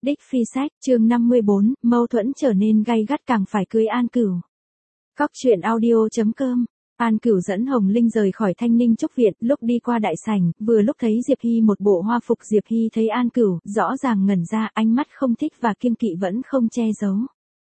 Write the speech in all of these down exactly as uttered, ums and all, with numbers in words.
Đích Phi Sách, chương năm mươi bốn, mâu thuẫn trở nên gay gắt càng phải cưới An Cửu. Cóc truyện audio chấm com. An Cửu dẫn Hồng Linh rời khỏi Thanh Ninh Trúc Viện, lúc đi qua đại sảnh, vừa lúc thấy Diệp Hy một bộ hoa phục. Diệp Hy thấy An Cửu, rõ ràng ngẩn ra, ánh mắt không thích và kiêng kỵ vẫn không che giấu.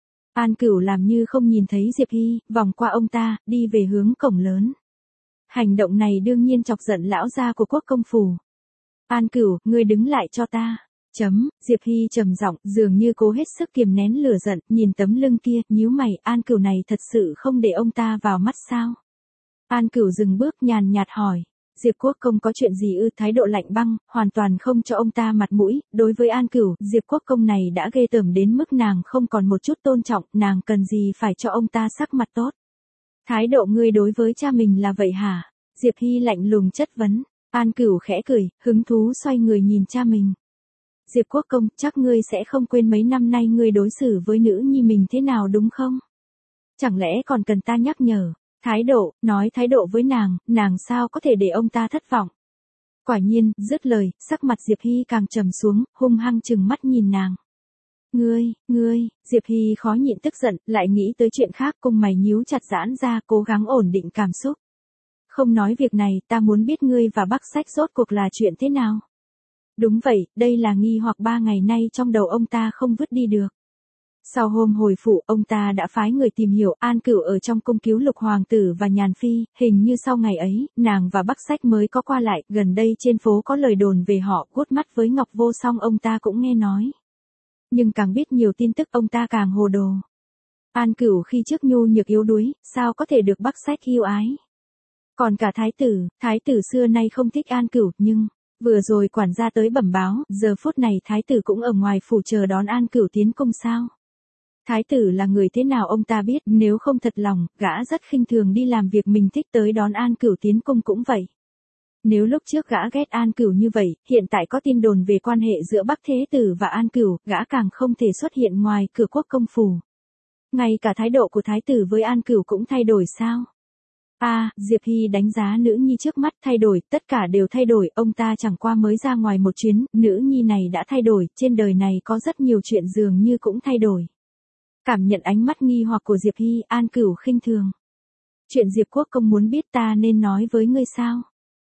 An Cửu làm như không nhìn thấy Diệp Hy, vòng qua ông ta, đi về hướng cổng lớn. Hành động này đương nhiên chọc giận lão gia của Quốc công phủ. An Cửu, ngươi đứng lại cho ta. Chấm, Diệp Hy trầm giọng, dường như cố hết sức kiềm nén lửa giận, nhìn tấm lưng kia, nhíu mày, An Cửu này thật sự không để ông ta vào mắt sao? An Cửu dừng bước nhàn nhạt hỏi, Diệp Quốc công có chuyện gì ư? Thái độ lạnh băng, hoàn toàn không cho ông ta mặt mũi. Đối với An Cửu, Diệp Quốc công này đã ghê tởm đến mức nàng không còn một chút tôn trọng, nàng cần gì phải cho ông ta sắc mặt tốt. Thái độ ngươi đối với cha mình là vậy hả? Diệp Hy lạnh lùng chất vấn. An Cửu khẽ cười, hứng thú xoay người nhìn cha mình. Diệp Quốc công, chắc ngươi sẽ không quên mấy năm nay ngươi đối xử với nữ nhi mình thế nào đúng không? Chẳng lẽ còn cần ta nhắc nhở? Thái độ, nói thái độ với nàng, nàng sao có thể để ông ta thất vọng? Quả nhiên, dứt lời, sắc mặt Diệp Hy càng trầm xuống, hung hăng trừng mắt nhìn nàng. Ngươi, ngươi, Diệp Hy khó nhịn tức giận, lại nghĩ tới chuyện khác, cung mày nhíu chặt giãn ra, cố gắng ổn định cảm xúc. Không nói việc này, ta muốn biết ngươi và Bắc Sách rốt cuộc là chuyện thế nào? Đúng vậy, đây là nghi hoặc ba ngày nay trong đầu ông ta không vứt đi được. Sau hôm hồi phủ, ông ta đã phái người tìm hiểu An Cửu ở trong cung cứu Lục Hoàng tử và Nhàn Phi, hình như sau ngày ấy, nàng và Bắc Sách mới có qua lại, gần đây trên phố có lời đồn về họ, vuốt mắt với Ngọc Vô Song ông ta cũng nghe nói. Nhưng càng biết nhiều tin tức ông ta càng hồ đồ. An Cửu khi trước nhu nhược yếu đuối, sao có thể được Bắc Sách yêu ái. Còn cả thái tử, thái tử xưa nay không thích An Cửu, nhưng... Vừa rồi quản gia tới bẩm báo, giờ phút này thái tử cũng ở ngoài phủ chờ đón An Cửu tiến cung sao? Thái tử là người thế nào ông ta biết, nếu không thật lòng, gã rất khinh thường đi làm việc mình thích tới đón An Cửu tiến cung cũng vậy. Nếu lúc trước gã ghét An Cửu như vậy, hiện tại có tin đồn về quan hệ giữa Bắc Thế Tử và An Cửu, gã càng không thể xuất hiện ngoài cửa Quốc công phủ. Ngay cả thái độ của thái tử với An Cửu cũng thay đổi sao? A, à, Diệp Hy đánh giá nữ nhi trước mắt thay đổi, tất cả đều thay đổi, ông ta chẳng qua mới ra ngoài một chuyến, nữ nhi này đã thay đổi, trên đời này có rất nhiều chuyện dường như cũng thay đổi. Cảm nhận ánh mắt nghi hoặc của Diệp Hy, An Cửu khinh thường. Chuyện Diệp Quốc công muốn biết ta nên nói với ngươi sao?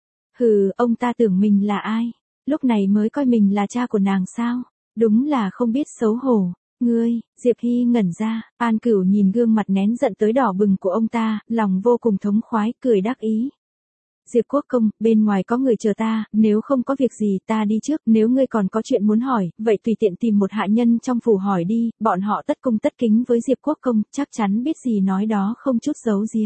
Hừ, ông ta tưởng mình là ai? Lúc này mới coi mình là cha của nàng sao? Đúng là không biết xấu hổ. Ngươi, Diệp Hy ngẩn ra, An Cửu nhìn gương mặt nén giận tới đỏ bừng của ông ta, lòng vô cùng thống khoái, cười đắc ý. Diệp Quốc công, bên ngoài có người chờ ta, nếu không có việc gì ta đi trước, nếu ngươi còn có chuyện muốn hỏi, vậy tùy tiện tìm một hạ nhân trong phủ hỏi đi, bọn họ tất cung tất kính với Diệp Quốc công, chắc chắn biết gì nói đó không chút giấu giếm.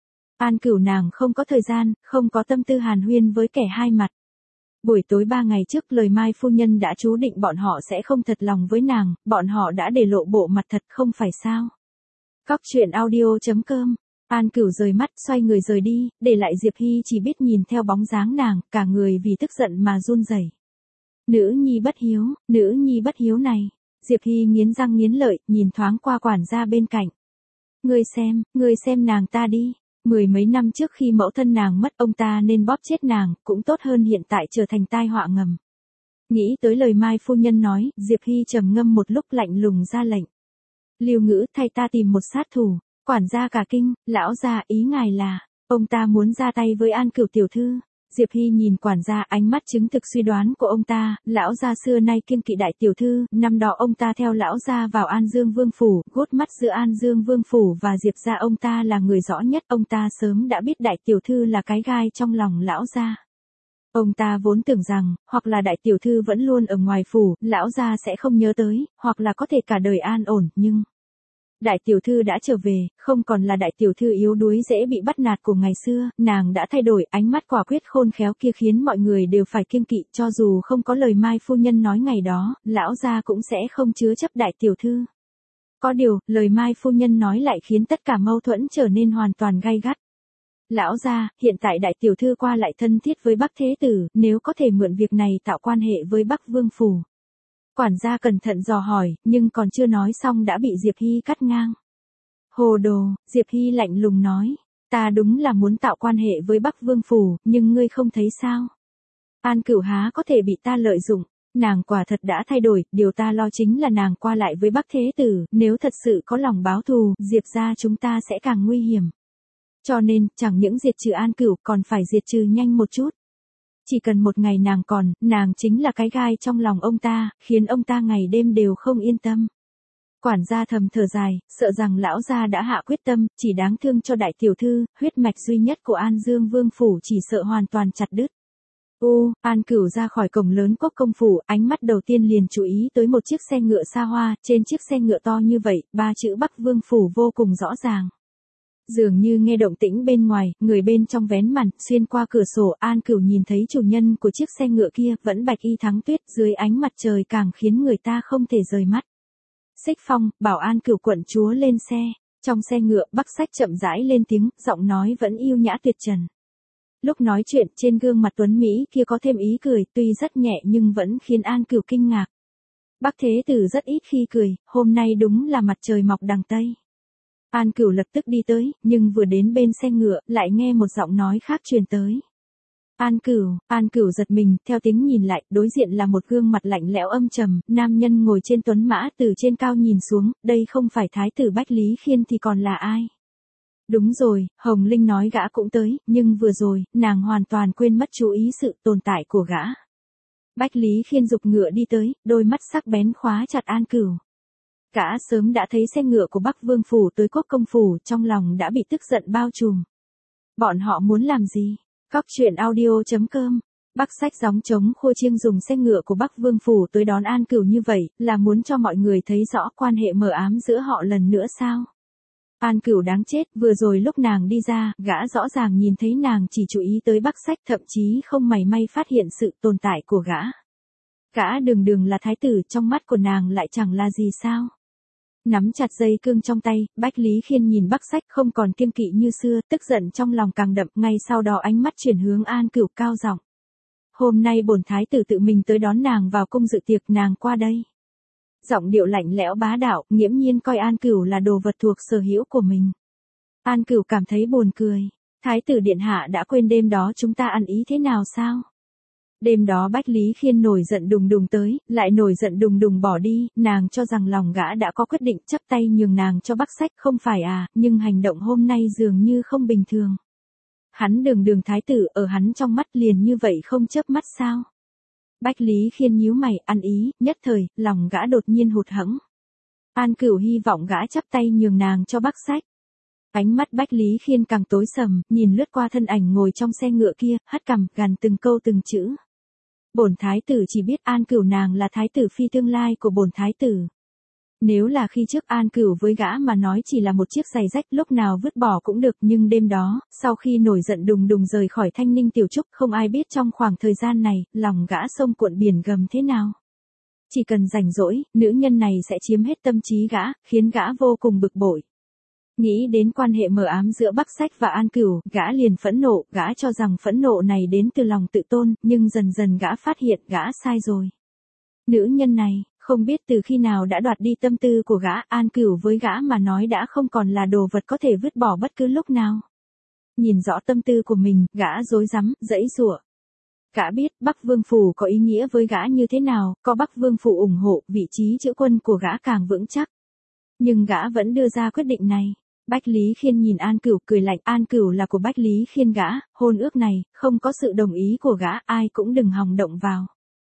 An Cửu nàng không có thời gian, không có tâm tư hàn huyên với kẻ hai mặt. Buổi tối ba ngày trước lời Mai phu nhân đã chú định bọn họ sẽ không thật lòng với nàng, bọn họ đã để lộ bộ mặt thật không phải sao. Cóc truyện audio chấm com. An Cửu rời mắt xoay người rời đi, để lại Diệp Hy chỉ biết nhìn theo bóng dáng nàng, cả người vì tức giận mà run rẩy. Nữ nhi bất hiếu, nữ nhi bất hiếu này. Diệp Hy nghiến răng nghiến lợi, nhìn thoáng qua quản gia bên cạnh. Ngươi xem, ngươi xem nàng ta đi. Mười mấy năm trước khi mẫu thân nàng mất ông ta nên bóp chết nàng, cũng tốt hơn hiện tại trở thành tai họa ngầm. Nghĩ tới lời Mai phu nhân nói, Diệp Hy trầm ngâm một lúc lạnh lùng ra lệnh. Lưu Ngữ thay ta tìm một sát thủ, quản gia cả kinh, lão gia ý ngài là, ông ta muốn ra tay với An Cửu tiểu thư. Diệp Hy nhìn quản gia ánh mắt chứng thực suy đoán của ông ta, lão gia xưa nay kiêng kỵ đại tiểu thư, năm đó ông ta theo lão gia vào An Dương Vương phủ, gút mắt giữa An Dương Vương phủ và Diệp gia ông ta là người rõ nhất, ông ta sớm đã biết đại tiểu thư là cái gai trong lòng lão gia. Ông ta vốn tưởng rằng, hoặc là đại tiểu thư vẫn luôn ở ngoài phủ, lão gia sẽ không nhớ tới, hoặc là có thể cả đời an ổn, nhưng... Đại tiểu thư đã trở về, không còn là đại tiểu thư yếu đuối dễ bị bắt nạt của ngày xưa, nàng đã thay đổi, ánh mắt quả quyết khôn khéo kia khiến mọi người đều phải kiêng kỵ, cho dù không có lời Mai phu nhân nói ngày đó, lão gia cũng sẽ không chứa chấp đại tiểu thư. Có điều, lời Mai phu nhân nói lại khiến tất cả mâu thuẫn trở nên hoàn toàn gay gắt. Lão gia, hiện tại đại tiểu thư qua lại thân thiết với Bắc Thế Tử, nếu có thể mượn việc này tạo quan hệ với Bắc Vương phủ. Quản gia cẩn thận dò hỏi, nhưng còn chưa nói xong đã bị Diệp Hy cắt ngang. Hồ đồ, Diệp Hy lạnh lùng nói, ta đúng là muốn tạo quan hệ với Bắc Vương phủ, nhưng ngươi không thấy sao? An Cửu há có thể bị ta lợi dụng, Nàng quả thật đã thay đổi, điều ta lo chính là nàng qua lại với Bắc Thế Tử, nếu thật sự có lòng báo thù, Diệp gia chúng ta sẽ càng nguy hiểm. Cho nên, chẳng những diệt trừ An Cửu, còn phải diệt trừ nhanh một chút. Chỉ cần một ngày nàng còn, nàng chính là cái gai trong lòng ông ta, khiến ông ta ngày đêm đều không yên tâm. Quản gia thầm thở dài, sợ rằng lão gia đã hạ quyết tâm, chỉ đáng thương cho đại tiểu thư, huyết mạch duy nhất của An Dương Vương phủ chỉ sợ hoàn toàn chặt đứt. U, An Cửu ra khỏi cổng lớn Quốc công phủ, ánh mắt đầu tiên liền chú ý tới một chiếc xe ngựa xa hoa, trên chiếc xe ngựa to như vậy, ba chữ Bắc Vương phủ vô cùng rõ ràng. Dường như nghe động tĩnh bên ngoài, người bên trong vén màn, xuyên qua cửa sổ, An Cửu nhìn thấy chủ nhân của chiếc xe ngựa kia, vẫn bạch y thắng tuyết, dưới ánh mặt trời càng khiến người ta không thể rời mắt. Xích Phong, bảo An Cửu quận chúa lên xe. Trong xe ngựa, Bắc Sách chậm rãi lên tiếng, giọng nói vẫn yêu nhã tuyệt trần. Lúc nói chuyện, trên gương mặt tuấn Mỹ kia có thêm ý cười, tuy rất nhẹ nhưng vẫn khiến An Cửu kinh ngạc. Bắc Thế Tử rất ít khi cười, hôm nay đúng là mặt trời mọc đằng Tây. An Cửu lập tức đi tới, nhưng vừa đến bên xe ngựa, lại nghe một giọng nói khác truyền tới. An Cửu, An Cửu giật mình, theo tiếng nhìn lại, đối diện là một gương mặt lạnh lẽo âm trầm, nam nhân ngồi trên tuấn mã từ trên cao nhìn xuống, đây không phải thái tử Bách Lý Khiên thì còn là ai? Đúng rồi, Hồng Linh nói gã cũng tới, nhưng vừa rồi, nàng hoàn toàn quên mất chú ý sự tồn tại của gã. Bách Lý Khiên giục ngựa đi tới, đôi mắt sắc bén khóa chặt An Cửu. Gã sớm đã thấy xe ngựa của Bắc Vương phủ tới Quốc công phủ, trong lòng đã bị tức giận bao trùm. Bọn họ muốn làm gì? Cóc truyện audio chấm com. Bắc Sách gióng trống khua chiêng dùng xe ngựa của Bắc Vương phủ tới đón An Cửu như vậy, là muốn cho mọi người thấy rõ quan hệ mờ ám giữa họ lần nữa sao? An Cửu đáng chết, vừa rồi lúc nàng đi ra, gã rõ ràng nhìn thấy nàng chỉ chú ý tới Bắc Sách, thậm chí không mảy may phát hiện sự tồn tại của gã. Gã đường đường là thái tử, trong mắt của nàng lại chẳng là gì sao? Nắm chặt dây cương trong tay, Bách Lý Khiên nhìn Bắc Sách không còn kiêng kỵ như xưa, tức giận trong lòng càng đậm, ngay sau đó ánh mắt chuyển hướng An Cửu cao giọng. Hôm nay bổn thái tử tự mình tới đón nàng vào cung dự tiệc, nàng qua đây. Giọng điệu lạnh lẽo bá đạo, nghiễm nhiên coi An Cửu là đồ vật thuộc sở hữu của mình. An Cửu cảm thấy buồn cười. Thái tử điện hạ đã quên đêm đó chúng ta ăn ý thế nào sao? Đêm đó Bách Lý Khiên nổi giận đùng đùng tới, lại nổi giận đùng đùng bỏ đi, nàng cho rằng lòng gã đã có quyết định, chắp tay nhường nàng cho Bắc Sách, không phải à, nhưng hành động hôm nay dường như không bình thường. Hắn đường đường thái tử, ở hắn trong mắt liền như vậy không chớp mắt sao? Bách Lý Khiên nhíu mày, ăn ý, nhất thời, lòng gã đột nhiên hụt hẫng. An Cửu hy vọng gã chắp tay nhường nàng cho Bắc Sách. Ánh mắt Bách Lý Khiên càng tối sầm, nhìn lướt qua thân ảnh ngồi trong xe ngựa kia, hất cằm, gằn từng câu từng chữ. Bổn thái tử chỉ biết An Cửu nàng là thái tử phi tương lai của bổn thái tử. Nếu là khi trước An Cửu với gã mà nói chỉ là một chiếc giày rách lúc nào vứt bỏ cũng được, nhưng đêm đó, sau khi nổi giận đùng đùng rời khỏi Thanh Ninh Tiểu Trúc, không ai biết trong khoảng thời gian này, lòng gã sông cuộn biển gầm thế nào. Chỉ cần rảnh rỗi, nữ nhân này sẽ chiếm hết tâm trí gã, khiến gã vô cùng bực bội. Nghĩ đến quan hệ mờ ám giữa Bắc Sách và An Cửu, gã liền phẫn nộ, gã cho rằng phẫn nộ này đến từ lòng tự tôn, nhưng dần dần gã phát hiện gã sai rồi. Nữ nhân này, không biết từ khi nào đã đoạt đi tâm tư của gã, An Cửu với gã mà nói đã không còn là đồ vật có thể vứt bỏ bất cứ lúc nào. Nhìn rõ tâm tư của mình, gã rối rắm, giãy giụa. Gã biết Bắc Vương phủ có ý nghĩa với gã như thế nào, có Bắc Vương phủ ủng hộ, vị trí chữ quân của gã càng vững chắc. Nhưng gã vẫn đưa ra quyết định này. Bách Lý Khiên nhìn An Cửu cười lạnh, An Cửu là của Bách Lý Khiên gã, hôn ước này, không có sự đồng ý của gã, ai cũng đừng hòng động vào.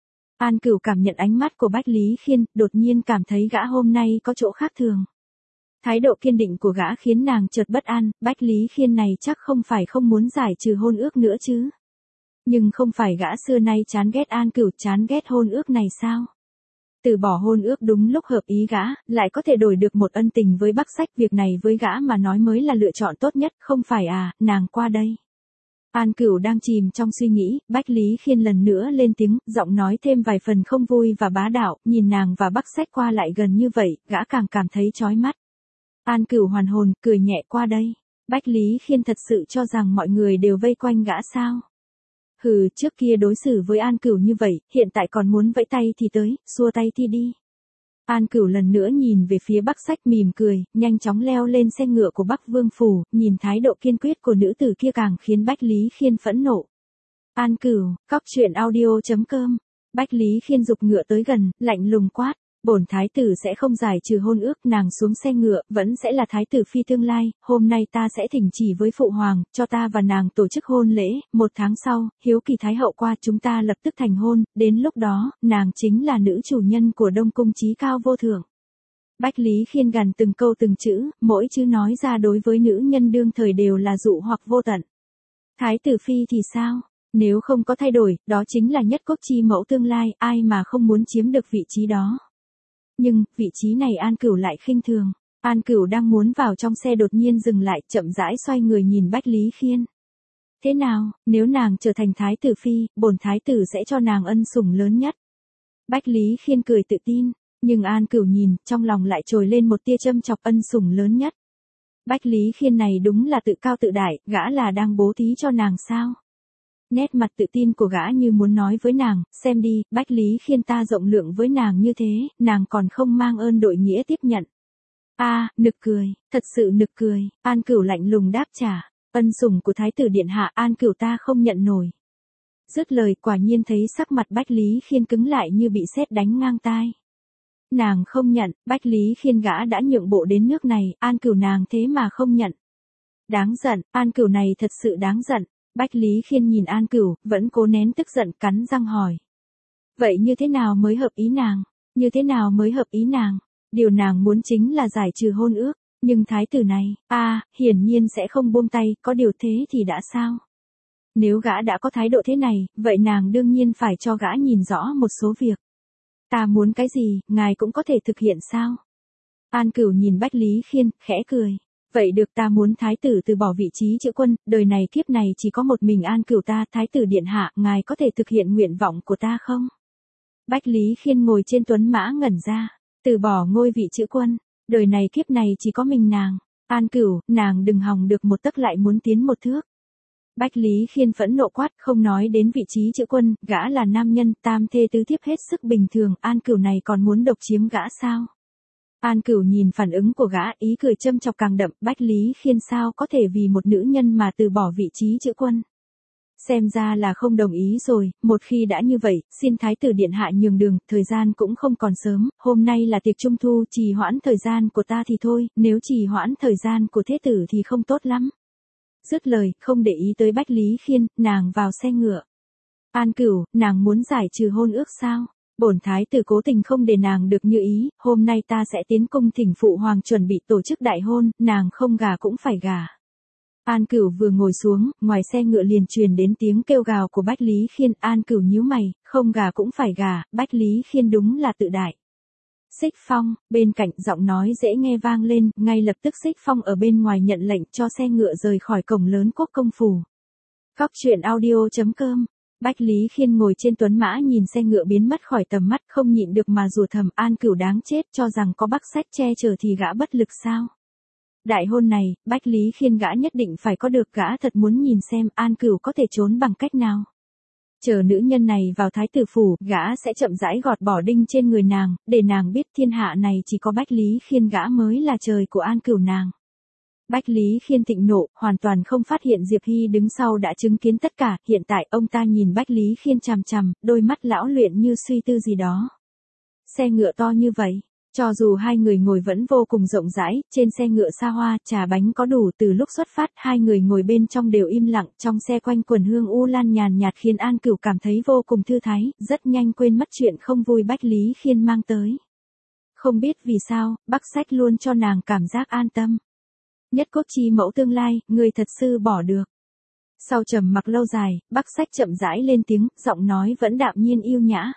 An Cửu cảm nhận ánh mắt của Bách Lý Khiên, đột nhiên cảm thấy gã hôm nay có chỗ khác thường. Thái độ kiên định của gã khiến nàng chợt bất an, Bách Lý Khiên này chắc không phải không muốn giải trừ hôn ước nữa chứ. Nhưng không phải gã xưa nay chán ghét An Cửu, chán ghét hôn ước này sao? Từ bỏ hôn ước đúng lúc hợp ý gã, lại có thể đổi được một ân tình với Bắc Sách, việc này với gã mà nói mới là lựa chọn tốt nhất, không phải à, nàng qua đây. An Cửu đang chìm trong suy nghĩ, Bách Lý Khiên lần nữa lên tiếng, giọng nói thêm vài phần không vui và bá đạo, nhìn nàng và Bắc Sách qua lại gần như vậy, gã càng cảm thấy chói mắt. An Cửu hoàn hồn, cười nhẹ, qua đây. Bách Lý Khiên thật sự cho rằng mọi người đều vây quanh gã sao? Hừ, trước kia đối xử với An Cửu như vậy, hiện tại còn muốn vẫy tay thì tới, xua tay thì đi. An Cửu lần nữa nhìn về phía Bắc Sách mỉm cười, nhanh chóng leo lên xe ngựa của Bắc Vương phủ, nhìn thái độ kiên quyết của nữ tử kia càng khiến Bách Lý Khiên phẫn nộ. An Cửu, cóc truyện audio chấm com Bách Lý Khiên giục ngựa tới gần, lạnh lùng quát. Bổn thái tử sẽ không giải trừ hôn ước, nàng xuống xe ngựa, vẫn sẽ là thái tử phi tương lai, hôm nay ta sẽ thỉnh chỉ với phụ hoàng, cho ta và nàng tổ chức hôn lễ, một tháng sau, hiếu kỳ thái hậu qua chúng ta lập tức thành hôn, đến lúc đó, nàng chính là nữ chủ nhân của Đông Cung chí cao vô thượng. Bách Lý Khiên gằn từng câu từng chữ, mỗi chữ nói ra đối với nữ nhân đương thời đều là dụ hoặc vô tận. Thái tử phi thì sao? Nếu không có thay đổi, đó chính là nhất quốc chi mẫu tương lai, ai mà không muốn chiếm được vị trí đó. Nhưng, vị trí này An Cửu lại khinh thường. An Cửu đang muốn vào trong xe đột nhiên dừng lại, chậm rãi xoay người nhìn Bách Lý Khiên. Thế nào, nếu nàng trở thành thái tử phi, bổn thái tử sẽ cho nàng ân sủng lớn nhất. Bách Lý Khiên cười tự tin, nhưng An Cửu nhìn, trong lòng lại trồi lên một tia châm chọc ân sủng lớn nhất. Bách Lý Khiên này đúng là tự cao tự đại, gã là đang bố thí cho nàng sao? Nét mặt tự tin của gã như muốn nói với nàng, xem đi, Bách Lý Khiên ta rộng lượng với nàng như thế, nàng còn không mang ơn đội nghĩa tiếp nhận. A, à, nực cười, thật sự nực cười, An Cửu lạnh lùng đáp trả, ân sủng của thái tử điện hạ An Cửu ta không nhận nổi. Dứt lời quả nhiên thấy sắc mặt Bách Lý Khiên cứng lại như bị sét đánh ngang tai. Nàng không nhận, Bách Lý Khiên gã đã nhượng bộ đến nước này, An Cửu nàng thế mà không nhận. Đáng giận, An Cửu này thật sự đáng giận. Bách Lý Khiên nhìn An Cửu, vẫn cố nén tức giận cắn răng hỏi. Vậy như thế nào mới hợp ý nàng? Như thế nào mới hợp ý nàng? Điều nàng muốn chính là giải trừ hôn ước, nhưng thái tử này, a, à, hiển nhiên sẽ không buông tay, có điều thế thì đã sao? Nếu gã đã có thái độ thế này, vậy nàng đương nhiên phải cho gã nhìn rõ một số việc. Ta muốn cái gì, ngài cũng có thể thực hiện sao? An Cửu nhìn Bách Lý Khiên, khẽ cười. Vậy được, ta muốn thái tử từ bỏ vị trí chữ quân, đời này kiếp này chỉ có một mình An Cửu ta, thái tử điện hạ, ngài có thể thực hiện nguyện vọng của ta không? Bách Lý Khiên ngồi trên tuấn mã ngẩn ra, từ bỏ ngôi vị chữ quân, đời này kiếp này chỉ có mình nàng. An Cửu, nàng đừng hòng được một tấc lại muốn tiến một thước. Bách Lý Khiên phẫn nộ quát, không nói đến vị trí chữ quân, gã là nam nhân, tam thê tứ thiếp hết sức bình thường, An Cửu này còn muốn độc chiếm gã sao? An Cửu nhìn phản ứng của gã, ý cười châm chọc càng đậm, Bách Lý Khiên sao có thể vì một nữ nhân mà từ bỏ vị trí chữ quân. Xem ra là không đồng ý rồi, một khi đã như vậy, xin thái tử điện hạ nhường đường, thời gian cũng không còn sớm, hôm nay là tiệc trung thu, trì hoãn thời gian của ta thì thôi, nếu trì hoãn thời gian của thế tử thì không tốt lắm. Dứt lời, không để ý tới Bách Lý Khiên, nàng vào xe ngựa. An Cửu, nàng muốn giải trừ hôn ước sao? Bổn thái tử cố tình không để nàng được như ý, hôm nay ta sẽ tiến cung thỉnh phụ hoàng chuẩn bị tổ chức đại hôn, nàng không gả cũng phải gả. An Cửu vừa ngồi xuống, ngoài xe ngựa liền truyền đến tiếng kêu gào của Bách Lý Khiên, An Cửu nhíu mày, không gả cũng phải gả, Bách Lý Khiên đúng là tự đại. Xích Phong, bên cạnh giọng nói dễ nghe vang lên, ngay lập tức Xích Phong ở bên ngoài nhận lệnh cho xe ngựa rời khỏi cổng lớn Quốc công phủ. Góc truyện audio chấm com. Bách Lý Khiên ngồi trên tuấn mã nhìn xe ngựa biến mất khỏi tầm mắt, không nhịn được mà rủa thầm, An Cửu đáng chết, cho rằng có Bắc Sách che chở thì gã bất lực sao? Đại hôn này, Bách Lý Khiên gã nhất định phải có được, gã thật muốn nhìn xem An Cửu có thể trốn bằng cách nào. Chờ nữ nhân này vào thái tử phủ, gã sẽ chậm rãi gọt bỏ đinh trên người nàng, để nàng biết thiên hạ này chỉ có Bách Lý Khiên gã mới là trời của An Cửu nàng. Bách Lý Khiên thịnh nộ, hoàn toàn không phát hiện Diệp Hy đứng sau đã chứng kiến tất cả, hiện tại ông ta nhìn Bách Lý Khiên chằm chằm, đôi mắt lão luyện như suy tư gì đó. Xe ngựa to như vậy, cho dù hai người ngồi vẫn vô cùng rộng rãi, trên xe ngựa xa hoa, trà bánh có đủ, từ lúc xuất phát hai người ngồi bên trong đều im lặng, trong xe quanh quần hương u lan nhàn nhạt khiến An Cửu cảm thấy vô cùng thư thái, rất nhanh quên mất chuyện không vui Bách Lý Khiên mang tới. Không biết vì sao, Bắc Sách luôn cho nàng cảm giác an tâm. Nhất quốc chi mẫu tương lai, người thật sự bỏ được. Sau trầm mặc lâu dài, Bắc Sách chậm rãi lên tiếng, giọng nói vẫn đạm nhiên yêu nhã.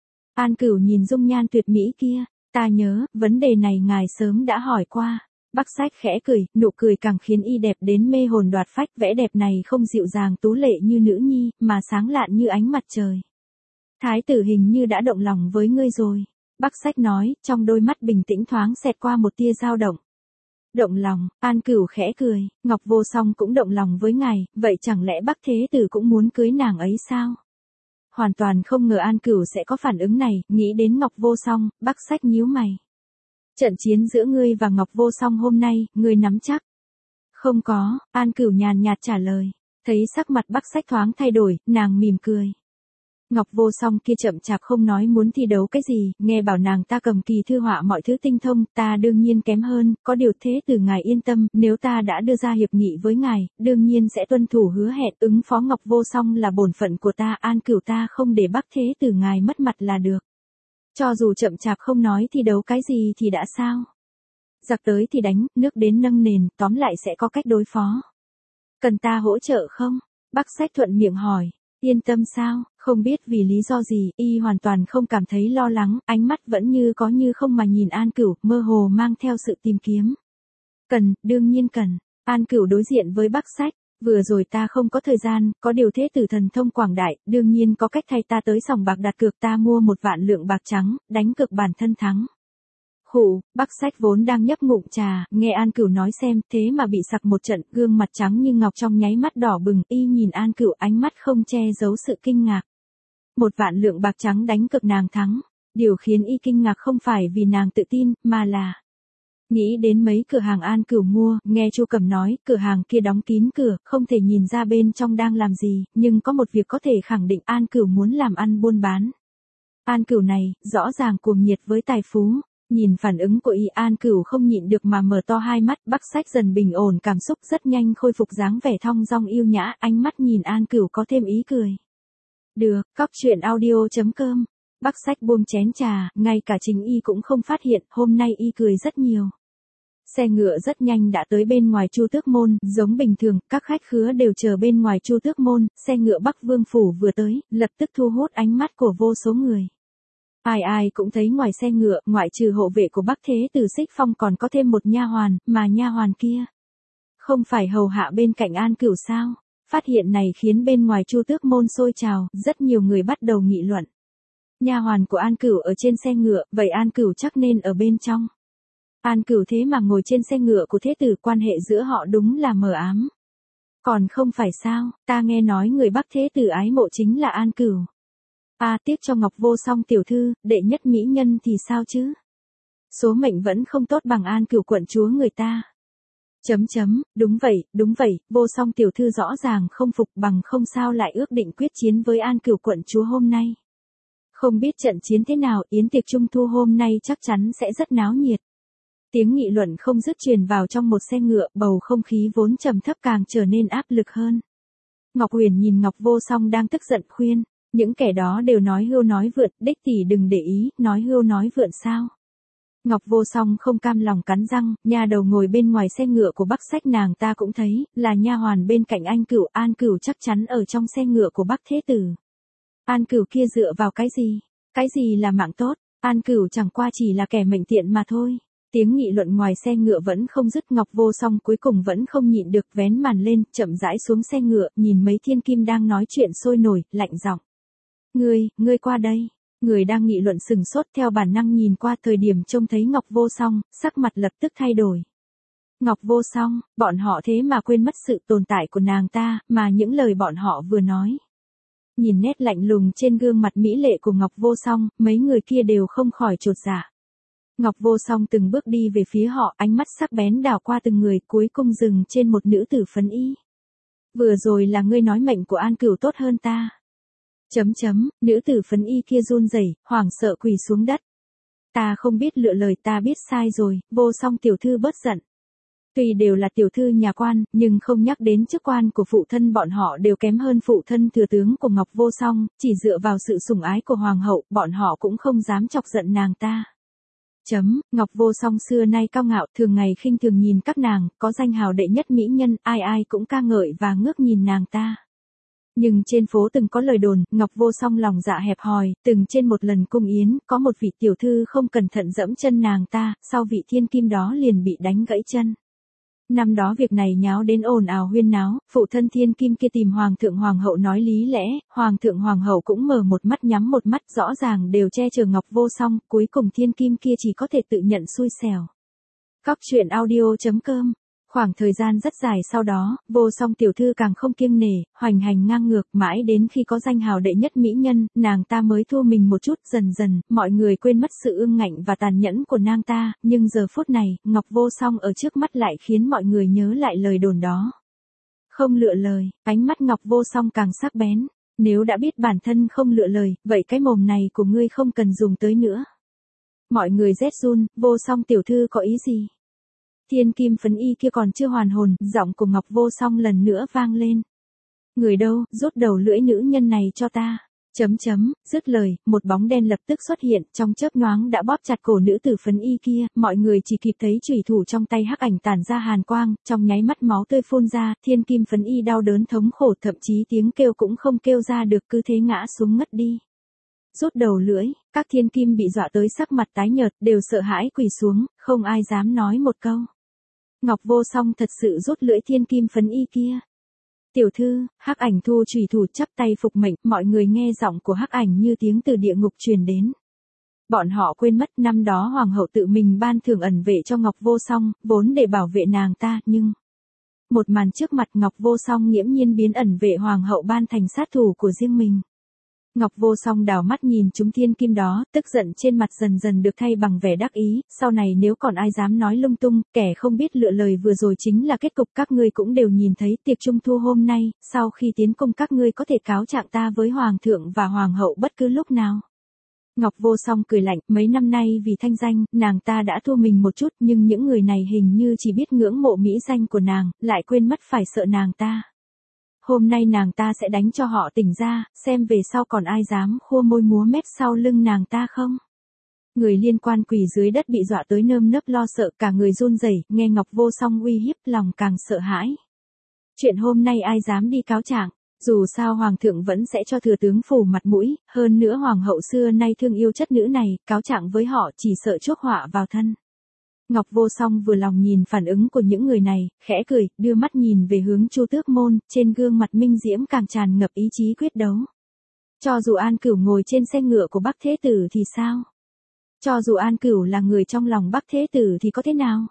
An Cửu nhìn dung nhan tuyệt mỹ kia, ta nhớ, vấn đề này ngài sớm đã hỏi qua. Bắc Sách khẽ cười, nụ cười càng khiến y đẹp đến mê hồn đoạt phách, vẻ đẹp này không dịu dàng tú lệ như nữ nhi, mà sáng lạn như ánh mặt trời. Thái tử hình như đã động lòng với ngươi rồi. Bắc Sách nói, trong đôi mắt bình tĩnh thoáng xẹt qua một tia dao động. Động lòng, An Cửu khẽ cười, Ngọc Vô Song cũng động lòng với ngài, vậy chẳng lẽ Bắc Thế Tử cũng muốn cưới nàng ấy sao? Hoàn toàn không ngờ An Cửu sẽ có phản ứng này, nghĩ đến Ngọc Vô Song, Bắc Sách nhíu mày. Trận chiến giữa ngươi và Ngọc Vô Song hôm nay, ngươi nắm chắc. Không có, An Cửu nhàn nhạt trả lời, thấy sắc mặt Bắc Sách thoáng thay đổi, nàng mỉm cười. Ngọc Vô Song kia chậm chạp không nói muốn thi đấu cái gì, nghe bảo nàng ta cầm kỳ thư họa mọi thứ tinh thông, ta đương nhiên kém hơn, có điều thế từ ngài yên tâm, nếu ta đã đưa ra hiệp nghị với ngài, đương nhiên sẽ tuân thủ hứa hẹn, ứng phó Ngọc Vô Song là bổn phận của ta, An Cửu ta không để Bắc Thế từ ngài mất mặt là được. Cho dù chậm chạp không nói thi đấu cái gì thì đã sao? Giặc tới thì đánh, nước đến nâng nền, tóm lại sẽ có cách đối phó. Cần ta hỗ trợ không? Bắc Sách thuận miệng hỏi. Yên tâm sao, không biết vì lý do gì, y hoàn toàn không cảm thấy lo lắng, ánh mắt vẫn như có như không mà nhìn An Cửu, mơ hồ mang theo sự tìm kiếm. Cần, đương nhiên cần. An Cửu đối diện với Bắc Sách, vừa rồi ta không có thời gian, có điều thế tử thần thông quảng đại, đương nhiên có cách thay ta tới sòng bạc đặt cược ta mua một vạn lượng bạc trắng, đánh cược bản thân thắng. Khụ, Bắc Sách vốn đang nhấp ngụm trà, nghe An Cửu nói xem, thế mà bị sặc một trận, gương mặt trắng như ngọc trong nháy mắt đỏ bừng, y nhìn An Cửu ánh mắt không che giấu sự kinh ngạc. Một vạn lượng bạc trắng đánh cược nàng thắng, điều khiến y kinh ngạc không phải vì nàng tự tin, mà là nghĩ đến mấy cửa hàng An Cửu mua, nghe Chu Cẩm nói, cửa hàng kia đóng kín cửa, không thể nhìn ra bên trong đang làm gì, nhưng có một việc có thể khẳng định An Cửu muốn làm ăn buôn bán. An Cửu này, rõ ràng cuồng nhiệt với tài phú. Nhìn phản ứng của y, An Cửu không nhịn được mà mở to hai mắt, Bắc Sách dần bình ổn cảm xúc rất nhanh khôi phục dáng vẻ thong dong yêu nhã, ánh mắt nhìn An Cửu có thêm ý cười. Được, cóc truyện audio chấm com. Bắc Sách buông chén trà, ngay cả chính y cũng không phát hiện, hôm nay y cười rất nhiều. Xe ngựa rất nhanh đã tới bên ngoài Chu Tước Môn, giống bình thường, các khách khứa đều chờ bên ngoài Chu Tước Môn, xe ngựa Bắc Vương Phủ vừa tới, lập tức thu hút ánh mắt của vô số người. Ai ai cũng thấy ngoài xe ngựa, ngoại trừ hộ vệ của Bắc Thế Tử Xích Phong còn có thêm một nha hoàn, mà nha hoàn kia không phải hầu hạ bên cạnh An Cửu sao? Phát hiện này khiến bên ngoài Chu Tước Môn sôi trào, rất nhiều người bắt đầu nghị luận. Nha hoàn của An Cửu ở trên xe ngựa, vậy An Cửu chắc nên ở bên trong. An Cửu thế mà ngồi trên xe ngựa của thế tử, quan hệ giữa họ đúng là mờ ám. Còn không phải sao, ta nghe nói người Bắc Thế Tử ái mộ chính là An Cửu. À tiếc cho Ngọc Vô Song tiểu thư, đệ nhất mỹ nhân thì sao chứ? Số mệnh vẫn không tốt bằng An Cửu quận chúa người ta. Chấm chấm, đúng vậy, đúng vậy, Vô Song tiểu thư rõ ràng không phục, bằng không sao lại ước định quyết chiến với An Cửu quận chúa hôm nay. Không biết trận chiến thế nào, yến tiệc trung thu hôm nay chắc chắn sẽ rất náo nhiệt. Tiếng nghị luận không dứt truyền vào trong một xe ngựa, bầu không khí vốn trầm thấp càng trở nên áp lực hơn. Ngọc Huyền nhìn Ngọc Vô Song đang tức giận khuyên. Những kẻ đó đều nói hưu nói vượn, đích tỷ đừng để ý, nói hưu nói vượn sao. Ngọc Vô Song không cam lòng cắn răng, nha đầu ngồi bên ngoài xe ngựa của Bắc Sách nàng ta cũng thấy, là nha hoàn bên cạnh An Cửu, An Cửu chắc chắn ở trong xe ngựa của Bắc Thế Tử. An Cửu kia dựa vào cái gì? Cái gì là mạng tốt? An Cửu chẳng qua chỉ là kẻ mệnh tiện mà thôi. Tiếng nghị luận ngoài xe ngựa vẫn không dứt, Ngọc Vô Song cuối cùng vẫn không nhịn được vén màn lên, chậm rãi xuống xe ngựa, nhìn mấy thiên kim đang nói chuyện sôi nổi, lạnh giọng. Ngươi, ngươi qua đây. Người đang nghị luận sừng sốt theo bản năng nhìn qua, thời điểm trông thấy Ngọc Vô Song, sắc mặt lập tức thay đổi. Ngọc Vô Song, bọn họ thế mà quên mất sự tồn tại của nàng ta, mà những lời bọn họ vừa nói. Nhìn nét lạnh lùng trên gương mặt mỹ lệ của Ngọc Vô Song, mấy người kia đều không khỏi chột dạ. Ngọc Vô Song từng bước đi về phía họ, ánh mắt sắc bén đảo qua từng người, cuối cùng dừng trên một nữ tử phấn y. Vừa rồi là ngươi nói mệnh của An Cửu tốt hơn ta. Chấm chấm, nữ tử phấn y kia run rẩy, hoảng sợ quỳ xuống đất. Ta không biết lựa lời, ta biết sai rồi, Vô Song tiểu thư bớt giận. Tuy đều là tiểu thư nhà quan, nhưng không nhắc đến chức quan của phụ thân bọn họ đều kém hơn phụ thân thừa tướng của Ngọc Vô Song, chỉ dựa vào sự sủng ái của hoàng hậu, bọn họ cũng không dám chọc giận nàng ta. Chấm, Ngọc Vô Song xưa nay cao ngạo, thường ngày khinh thường nhìn các nàng, có danh hào đệ nhất mỹ nhân, ai ai cũng ca ngợi và ngước nhìn nàng ta. Nhưng trên phố từng có lời đồn, Ngọc Vô Song lòng dạ hẹp hòi, từng trên một lần cung yến, có một vị tiểu thư không cẩn thận dẫm chân nàng ta, sau vị thiên kim đó liền bị đánh gãy chân. Năm đó việc này nháo đến ồn ào huyên náo, phụ thân thiên kim kia tìm hoàng thượng hoàng hậu nói lý lẽ, hoàng thượng hoàng hậu cũng mở một mắt nhắm một mắt, rõ ràng đều che chở Ngọc Vô Song, cuối cùng thiên kim kia chỉ có thể tự nhận xui xẻo. Cóc truyện audio chấm com. Khoảng thời gian rất dài sau đó, Vô Song tiểu thư càng không kiêng nể, hoành hành ngang ngược, mãi đến khi có danh hào đệ nhất mỹ nhân, nàng ta mới thua mình một chút, dần dần, mọi người quên mất sự ương ngạnh và tàn nhẫn của nàng ta, nhưng giờ phút này, Ngọc Vô Song ở trước mắt lại khiến mọi người nhớ lại lời đồn đó. Không lựa lời, ánh mắt Ngọc Vô Song càng sắc bén. Nếu đã biết bản thân không lựa lời, vậy cái mồm này của ngươi không cần dùng tới nữa. Mọi người rét run, Vô Song tiểu thư có ý gì? Thiên kim phấn y kia còn chưa hoàn hồn, giọng của Ngọc Vô Song lần nữa vang lên. Người đâu, rút đầu lưỡi nữ nhân này cho ta. Chấm chấm, dứt lời, một bóng đen lập tức xuất hiện, trong chớp nhoáng đã bóp chặt cổ nữ tử phấn y kia, mọi người chỉ kịp thấy chủy thủ trong tay hắc ảnh tản ra hàn quang, trong nháy mắt máu tươi phun ra, thiên kim phấn y đau đớn thống khổ, thậm chí tiếng kêu cũng không kêu ra được, cứ thế ngã xuống ngất đi. Rút đầu lưỡi, các thiên kim bị dọa tới sắc mặt tái nhợt, đều sợ hãi quỳ xuống, không ai dám nói một câu. Ngọc Vô Song thật sự rút lưỡi thiên kim phấn y kia. Tiểu thư, hắc ảnh thu chủy thủ chắp tay phục mệnh, mọi người nghe giọng của hắc ảnh như tiếng từ địa ngục truyền đến. Bọn họ quên mất năm đó hoàng hậu tự mình ban thưởng ẩn vệ cho Ngọc Vô Song, vốn để bảo vệ nàng ta, nhưng... Một màn trước mặt Ngọc Vô Song nghiễm nhiên biến ẩn vệ hoàng hậu ban thành sát thủ của riêng mình. Ngọc Vô Song đảo mắt nhìn chúng thiên kim đó, tức giận trên mặt dần dần được thay bằng vẻ đắc ý, sau này nếu còn ai dám nói lung tung, kẻ không biết lựa lời vừa rồi chính là kết cục các ngươi cũng đều nhìn thấy tiệc trung thu hôm nay, sau khi tiến cung các ngươi có thể cáo trạng ta với hoàng thượng và hoàng hậu bất cứ lúc nào. Ngọc Vô Song cười lạnh, mấy năm nay vì thanh danh, nàng ta đã thua mình một chút nhưng những người này hình như chỉ biết ngưỡng mộ mỹ danh của nàng, lại quên mất phải sợ nàng ta. Hôm nay nàng ta sẽ đánh cho họ tỉnh ra, xem về sau còn ai dám khua môi múa mép sau lưng nàng ta không. Người liên quan quỳ dưới đất bị dọa tới nơm nớp lo sợ, cả người run rẩy, nghe Ngọc Vô Song uy hiếp lòng càng sợ hãi. Chuyện hôm nay ai dám đi cáo trạng, dù sao hoàng thượng vẫn sẽ cho thừa tướng phủ mặt mũi, hơn nữa hoàng hậu xưa nay thương yêu chất nữ này, cáo trạng với họ chỉ sợ chuốc họa vào thân. Ngọc Vô Song vừa lòng nhìn phản ứng của những người này, khẽ cười, đưa mắt nhìn về hướng Chu Tước Môn, trên gương mặt minh diễm càng tràn ngập ý chí quyết đấu. Cho dù An Cửu ngồi trên xe ngựa của Bắc Thế Tử thì sao? Cho dù An Cửu là người trong lòng Bắc Thế Tử thì có thế nào?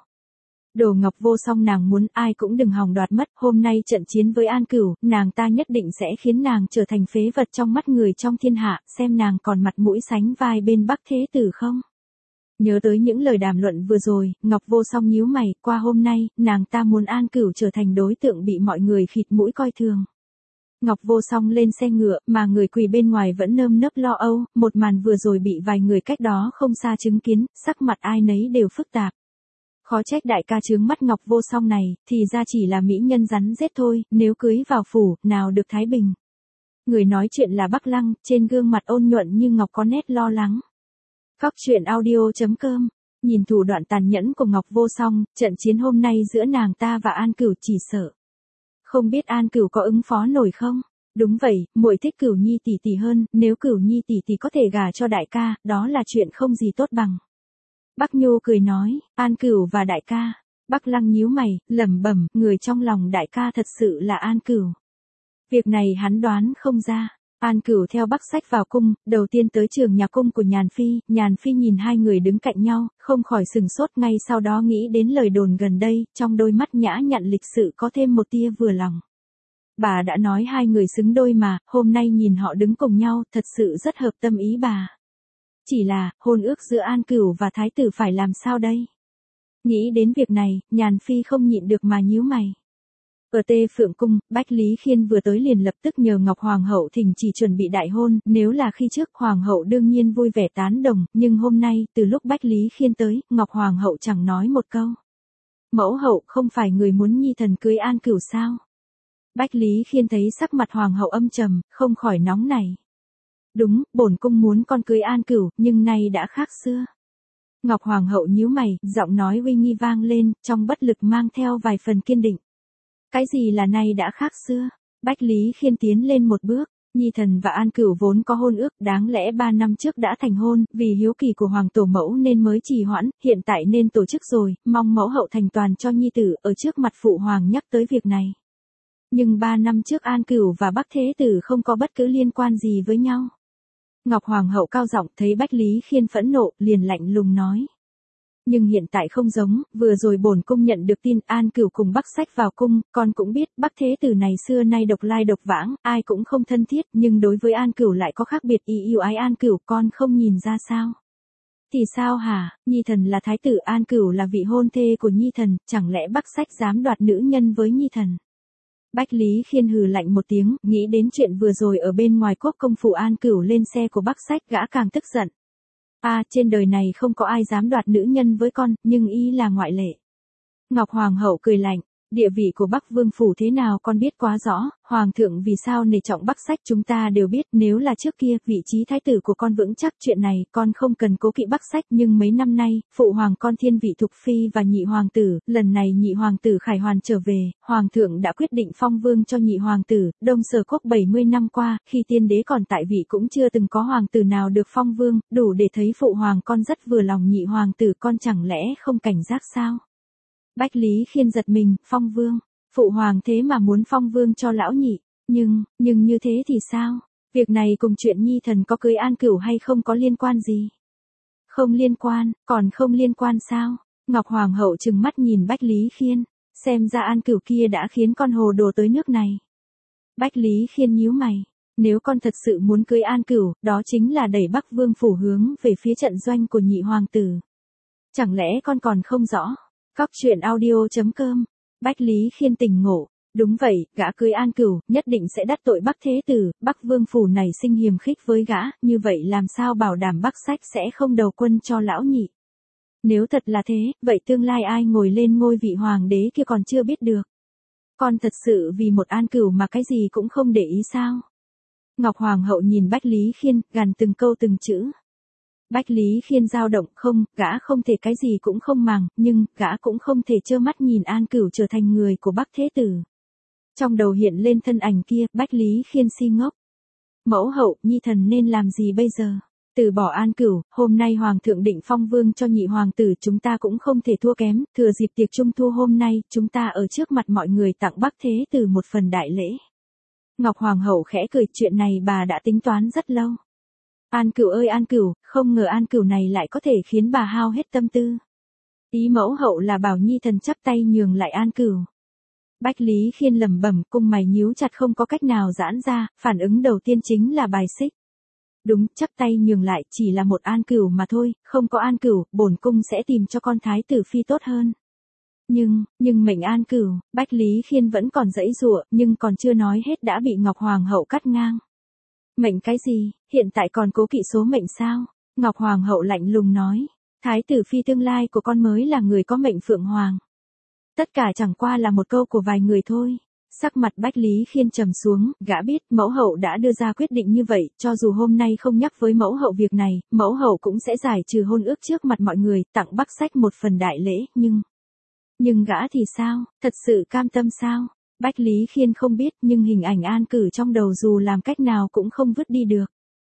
Đồ Ngọc Vô Song nàng muốn ai cũng đừng hòng đoạt mất, hôm nay trận chiến với An Cửu, nàng ta nhất định sẽ khiến nàng trở thành phế vật trong mắt người trong thiên hạ, xem nàng còn mặt mũi sánh vai bên Bắc Thế Tử không? Nhớ tới những lời đàm luận vừa rồi, Ngọc Vô Song nhíu mày, qua hôm nay, nàng ta muốn An Cửu trở thành đối tượng bị mọi người khịt mũi coi thường. Ngọc Vô Song lên xe ngựa, mà người quỳ bên ngoài vẫn nơm nớp lo âu, một màn vừa rồi bị vài người cách đó không xa chứng kiến, sắc mặt ai nấy đều phức tạp. Khó trách đại ca chướng mắt Ngọc Vô Song này, thì ra chỉ là mỹ nhân rắn rết thôi, nếu cưới vào phủ, nào được thái bình. Người nói chuyện là Bắc Lăng, trên gương mặt ôn nhuận như ngọc có nét lo lắng. Cóc truyện audio chấm com, nhìn thủ đoạn tàn nhẫn của Ngọc Vô Song, trận chiến hôm nay giữa nàng ta và An Cửu chỉ sợ. Không biết An Cửu có ứng phó nổi không? Đúng vậy, muội thích Cửu Nhi tỷ tỷ hơn, nếu Cửu Nhi tỷ tỷ có thể gả cho đại ca, đó là chuyện không gì tốt bằng. Bắc Nhu cười nói, An Cửu và đại ca. Bắc Lăng nhíu mày, lẩm bẩm, người trong lòng đại ca thật sự là An Cửu. Việc này hắn đoán không ra. An Cửu theo Bắc Sách vào cung, đầu tiên tới trường nhà cung của Nhàn Phi, Nhàn Phi nhìn hai người đứng cạnh nhau, không khỏi sừng sốt, ngay sau đó nghĩ đến lời đồn gần đây, trong đôi mắt nhã nhặn lịch sự có thêm một tia vừa lòng. Bà đã nói hai người xứng đôi mà, hôm nay nhìn họ đứng cùng nhau, thật sự rất hợp tâm ý bà. Chỉ là, hôn ước giữa An Cửu và Thái tử phải làm sao đây? Nghĩ đến việc này, Nhàn Phi không nhịn được mà nhíu mày. Ở Tê Phượng Cung, Bách Lý Khiên vừa tới liền lập tức nhờ Ngọc Hoàng hậu thỉnh chỉ chuẩn bị đại hôn, nếu là khi trước Hoàng hậu đương nhiên vui vẻ tán đồng, nhưng hôm nay, từ lúc Bách Lý Khiên tới, Ngọc Hoàng hậu chẳng nói một câu. Mẫu hậu không phải người muốn nhi thần cưới An Cửu sao? Bách Lý Khiên thấy sắc mặt Hoàng hậu âm trầm, không khỏi nóng nảy. Đúng, bổn cung muốn con cưới An Cửu, nhưng nay đã khác xưa. Ngọc Hoàng hậu nhíu mày, giọng nói uy nghi vang lên, trong bất lực mang theo vài phần kiên định. Cái gì là nay đã khác xưa? Bách Lý Khiên tiến lên một bước, nhi thần và An Cửu vốn có hôn ước, đáng lẽ ba năm trước đã thành hôn, vì hiếu kỳ của hoàng tổ mẫu nên mới trì hoãn, hiện tại nên tổ chức rồi, mong mẫu hậu thành toàn cho nhi tử, ở trước mặt phụ hoàng nhắc tới việc này. Nhưng ba năm trước An Cửu và Bắc Thế Tử không có bất cứ liên quan gì với nhau. Ngọc Hoàng hậu cao giọng, thấy Bách Lý Khiên phẫn nộ, liền lạnh lùng nói. Nhưng hiện tại không giống, vừa rồi bổn cung nhận được tin An Cửu cùng Bắc Sách vào cung, con cũng biết Bắc Thế Tử này xưa nay độc lai độc vãng, ai cũng không thân thiết, nhưng đối với An Cửu lại có khác biệt, ý yêu ái An Cửu, con không nhìn ra sao? Thì sao hả? Nhi thần là thái tử, An Cửu là vị hôn thê của nhi thần, chẳng lẽ Bắc Sách dám đoạt nữ nhân với nhi thần? Bách Lý Khiên hừ lạnh một tiếng, nghĩ đến chuyện vừa rồi ở bên ngoài quốc công phủ An Cửu lên xe của Bắc Sách, gã càng tức giận. A, à, trên đời này không có ai dám đoạt nữ nhân với con, nhưng y là ngoại lệ. Ngọc Hoàng hậu cười lạnh, địa vị của Bắc Vương phủ thế nào con biết quá rõ, Hoàng thượng vì sao nể trọng Bắc Sách chúng ta đều biết, nếu là trước kia, vị trí thái tử của con vững chắc, chuyện này con không cần cố kỵ Bắc Sách, nhưng mấy năm nay, phụ hoàng con thiên vị Thục Phi và nhị hoàng tử, lần này nhị hoàng tử Khải Hoàn trở về, Hoàng thượng đã quyết định phong vương cho nhị hoàng tử, Đông Sở Quốc bảy mươi năm qua, khi tiên đế còn tại vị cũng chưa từng có hoàng tử nào được phong vương, đủ để thấy phụ hoàng con rất vừa lòng nhị hoàng tử, con chẳng lẽ không cảnh giác sao? Bách Lý Khiên giật mình, phong vương, phụ hoàng thế mà muốn phong vương cho lão nhị, nhưng, nhưng như thế thì sao? Việc này cùng chuyện nhi thần có cưới An Cửu hay không có liên quan gì? Không liên quan, còn không liên quan sao? Ngọc Hoàng hậu trừng mắt nhìn Bách Lý Khiên, xem ra An Cửu kia đã khiến con hồ đồ tới nước này. Bách Lý Khiên nhíu mày, nếu con thật sự muốn cưới An Cửu, đó chính là đẩy Bắc Vương phủ hướng về phía trận doanh của nhị hoàng tử. Chẳng lẽ con còn không rõ? Cóc truyện audio chấm com. Bách Lý Khiên tỉnh ngộ, đúng vậy, gã cưới An Cửu, nhất định sẽ đắc tội Bắc Thế Tử, Bắc Vương phủ này sinh hiềm khích với gã, như vậy làm sao bảo đảm Bắc Sách sẽ không đầu quân cho lão nhị. Nếu thật là thế, vậy tương lai ai ngồi lên ngôi vị hoàng đế kia còn chưa biết được. Con thật sự vì một An Cửu mà cái gì cũng không để ý sao? Ngọc Hoàng hậu nhìn Bách Lý Khiên, gằn từng câu từng chữ. Bách Lý Khiên dao động, không, gã không thể cái gì cũng không màng, nhưng, gã cũng không thể trơ mắt nhìn An Cửu trở thành người của Bắc Thế Tử. Trong đầu hiện lên thân ảnh kia, Bách Lý Khiên si ngốc. Mẫu hậu, nhi thần nên làm gì bây giờ? Từ bỏ An Cửu, hôm nay Hoàng thượng định phong vương cho nhị hoàng tử, chúng ta cũng không thể thua kém, thừa dịp tiệc trung thu hôm nay, chúng ta ở trước mặt mọi người tặng Bắc Thế Tử một phần đại lễ. Ngọc Hoàng hậu khẽ cười, chuyện này bà đã tính toán rất lâu. An Cửu ơi An Cửu, không ngờ An Cửu này lại có thể khiến bà hao hết tâm tư. Ý mẫu hậu là bảo nhi thần chắp tay nhường lại An Cửu. Bách Lý Khiên lẩm bẩm, cung mày nhíu chặt không có cách nào giãn ra, phản ứng đầu tiên chính là bài xích. Đúng, chắp tay nhường lại chỉ là một An Cửu mà thôi, không có An Cửu, bổn cung sẽ tìm cho con thái tử phi tốt hơn. Nhưng, nhưng mệnh An Cửu, Bách Lý Khiên vẫn còn giãy giụa, nhưng còn chưa nói hết đã bị Ngọc Hoàng hậu cắt ngang. Mệnh cái gì, hiện tại còn cố kỵ số mệnh sao? Ngọc Hoàng hậu lạnh lùng nói, thái tử phi tương lai của con mới là người có mệnh Phượng Hoàng. Tất cả chẳng qua là một câu của vài người thôi. Sắc mặt Bách Lý Khiên trầm xuống, gã biết mẫu hậu đã đưa ra quyết định như vậy, cho dù hôm nay không nhắc với mẫu hậu việc này, mẫu hậu cũng sẽ giải trừ hôn ước trước mặt mọi người, tặng Bắc Sách một phần đại lễ, nhưng... Nhưng gã thì sao, thật sự cam tâm sao? Bách Lý Khiên không biết, nhưng hình ảnh An Cửu trong đầu dù làm cách nào cũng không vứt đi được.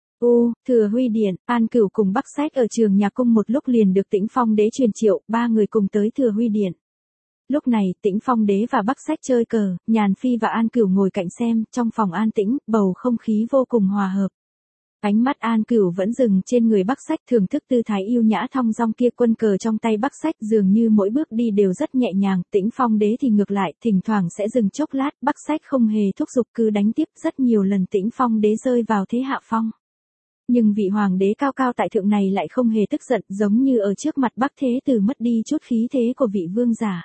U, Thừa Huy Điện, An Cửu cùng Bắc Sách ở trường nhà cung một lúc liền được Tĩnh Phong đế truyền triệu, ba người cùng tới Thừa Huy Điện. Lúc này, Tĩnh Phong đế và Bắc Sách chơi cờ, Nhàn Phi và An Cửu ngồi cạnh xem, trong phòng an tĩnh, bầu không khí vô cùng hòa hợp. Ánh mắt An Cửu vẫn dừng trên người Bắc Sách, thưởng thức tư thái yêu nhã thong dong kia, quân cờ trong tay Bắc Sách dường như mỗi bước đi đều rất nhẹ nhàng, Tĩnh Phong đế thì ngược lại, thỉnh thoảng sẽ dừng chốc lát, Bắc Sách không hề thúc giục cứ đánh tiếp, rất nhiều lần Tĩnh Phong đế rơi vào thế hạ phong. Nhưng vị hoàng đế cao cao tại thượng này lại không hề tức giận, giống như ở trước mặt Bắc Thế Tử mất đi chút khí thế của vị vương giả.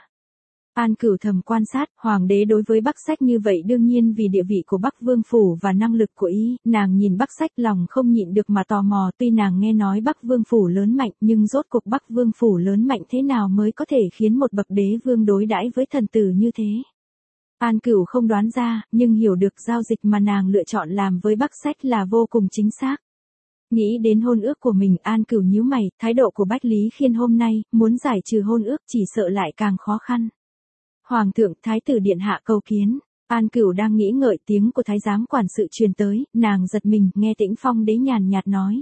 An Cửu thầm quan sát, hoàng đế đối với Bắc Sách như vậy đương nhiên vì địa vị của Bắc Vương phủ và năng lực của y, nàng nhìn Bắc Sách lòng không nhịn được mà tò mò, tuy nàng nghe nói Bắc Vương phủ lớn mạnh, nhưng rốt cuộc Bắc Vương phủ lớn mạnh thế nào mới có thể khiến một bậc đế vương đối đãi với thần tử như thế. An Cửu không đoán ra, nhưng hiểu được giao dịch mà nàng lựa chọn làm với Bắc Sách là vô cùng chính xác. Nghĩ đến hôn ước của mình, An Cửu nhíu mày, thái độ của Bách Lý Khiên hôm nay, muốn giải trừ hôn ước chỉ sợ lại càng khó khăn. Hoàng thượng, thái tử điện hạ cầu kiến. An Cửu đang nghĩ ngợi, tiếng của thái giám quản sự truyền tới, nàng giật mình, nghe Tĩnh Phong đế nhàn nhạt nói.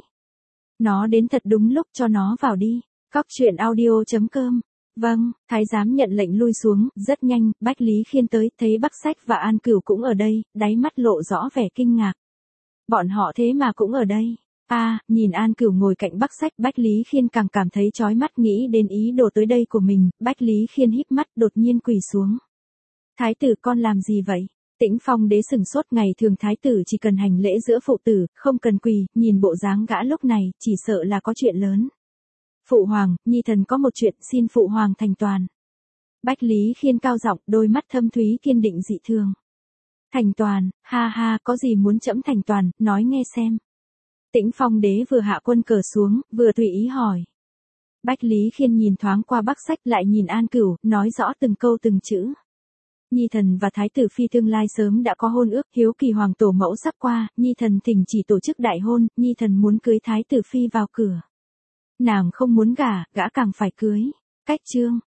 Nó đến thật đúng lúc, cho nó vào đi. Cóc truyện audio chấm com. Vâng, thái giám nhận lệnh lui xuống, rất nhanh, Bách Lý Khiên tới, thấy Bắc Sách và An Cửu cũng ở đây, đáy mắt lộ rõ vẻ kinh ngạc. Bọn họ thế mà cũng ở đây. A, à, nhìn An Cửu ngồi cạnh Bắc Sách, Bách Lý Khiên càng cảm thấy chói mắt, nghĩ đến ý đồ tới đây của mình, Bách Lý Khiên híp mắt, đột nhiên quỳ xuống. Thái tử con làm gì vậy? Tĩnh Phong đế sừng sốt, ngày thường thái tử chỉ cần hành lễ giữa phụ tử, không cần quỳ, nhìn bộ dáng gã lúc này, chỉ sợ là có chuyện lớn. Phụ hoàng, nhi thần có một chuyện, xin phụ hoàng thành toàn. Bách Lý Khiên cao giọng, đôi mắt thâm thúy kiên định dị thường. Thành toàn, ha ha, có gì muốn trẫm thành toàn, nói nghe xem. Tĩnh Phong đế vừa hạ quân cờ xuống, vừa tùy ý hỏi. Bách Lý Khiên nhìn thoáng qua Bắc Sách lại nhìn An Cửu, nói rõ từng câu từng chữ. Nhi thần và Thái tử Phi tương lai sớm đã có hôn ước, hiếu kỳ hoàng tổ mẫu sắp qua, Nhi thần thỉnh chỉ tổ chức đại hôn, Nhi thần muốn cưới Thái tử Phi vào cửa. Nàng không muốn gả, gã càng phải cưới. Cách chương.